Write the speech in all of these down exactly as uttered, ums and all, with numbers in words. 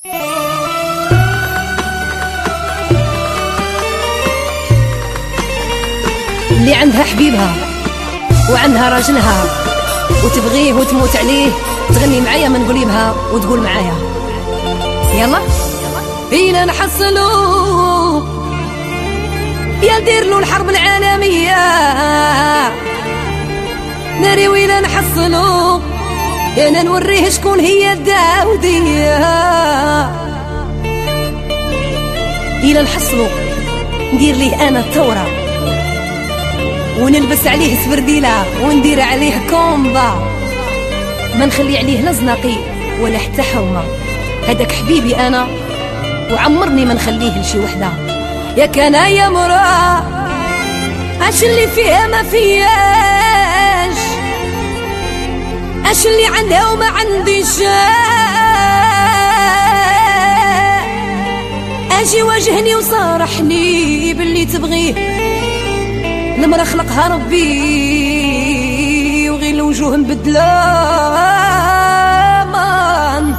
اللي عندها حبيبها وعندها راجلها وتبغيه وتموت عليه، تغني معايا من قليبها وتقول معايا يلا بينا نحصلو يا ندير له الحرب العالمية، ناري ويلا نحصلو انا نوريه شكون هي الداودية. إلا نحصلو ندير ليه انا الثورة ونلبس عليه سبرديلة وندير عليه كومبا، ما نخلي عليه لا زناقي ولا حتى حومة. هداك حبيبي انا وعمرني ما نخليه لشي وحده. يا كان يا مرا اش اللي فيها ما فياش، اش اللي عندها وما عنديش، اجي واجهني وصارحني باللي تبغيه، المرا خلقها ربي وغير الوجوه مبدلامان.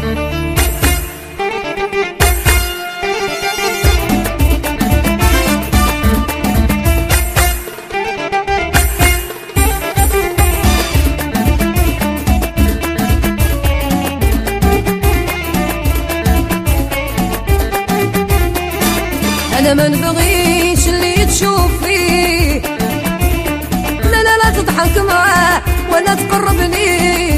أنا ما نبغيش اللي تشوف فيه، لا لا لا تضحك معاه ولا تقربني.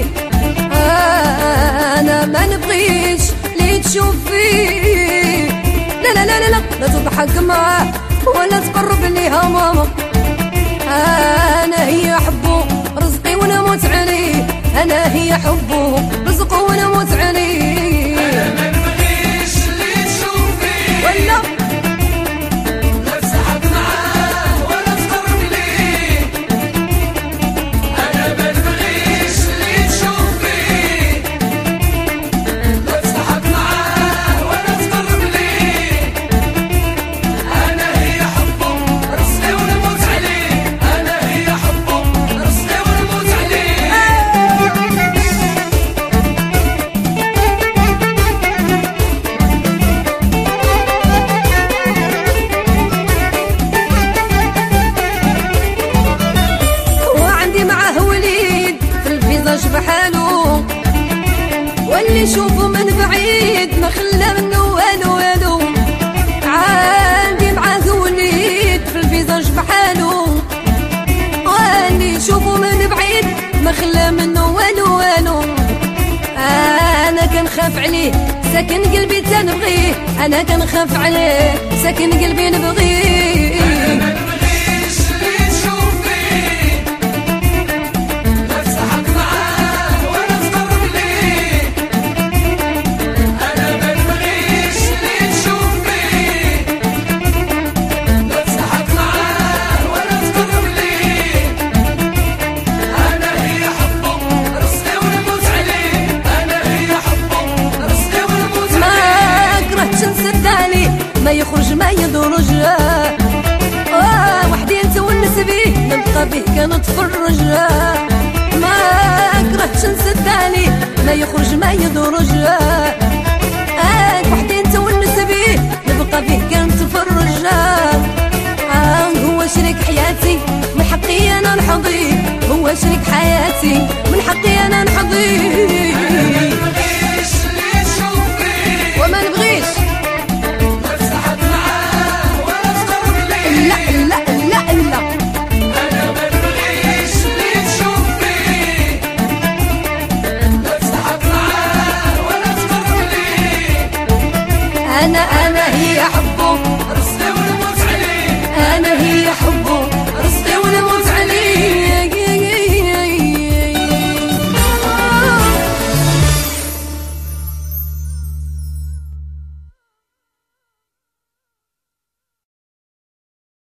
أنا ما نبغيش اللي تشوف فيه، لا لا لا لا لا تضحك معاه ولا تقربني. ها ماما أنا هي حبه رزقي ونموت عليه، أنا هي حبه رزقه ونموت عليه. أنا ما نبغيش اللي تشوف فيه ولا بحالو، واللي يشوفه من بعيد ما خلى منه والو والو. عندي معاه وليد في الفيزاج بحالو، واللي يشوفه من بعيد ما خلى منه والو والو. انا كنخاف عليه ساكن قلبي تنبغيه، انا كنخاف عليه ساكن قلبي نبغيه. ما يخرج ما يدرج، آه وحدي نتونس بيه نبقى بيه كنتفرج. ما كرهتش نسد عليه ما يخرج ما يدرج، آه وحدي نتونس بيه نبقى بيه كنتفرج. آه هو شريك حياتي من حقي انا نحظيه، هو شريك حياتي من حقي انا نحظيه. وما نبغيش لا لا لا لا أنا ما نبغيش اللي تشوف فيه، لا تضحك معاه ولا تقرب ليه. أنا أنا هي حبه رزقي ونموت عليه، أنا هي حبه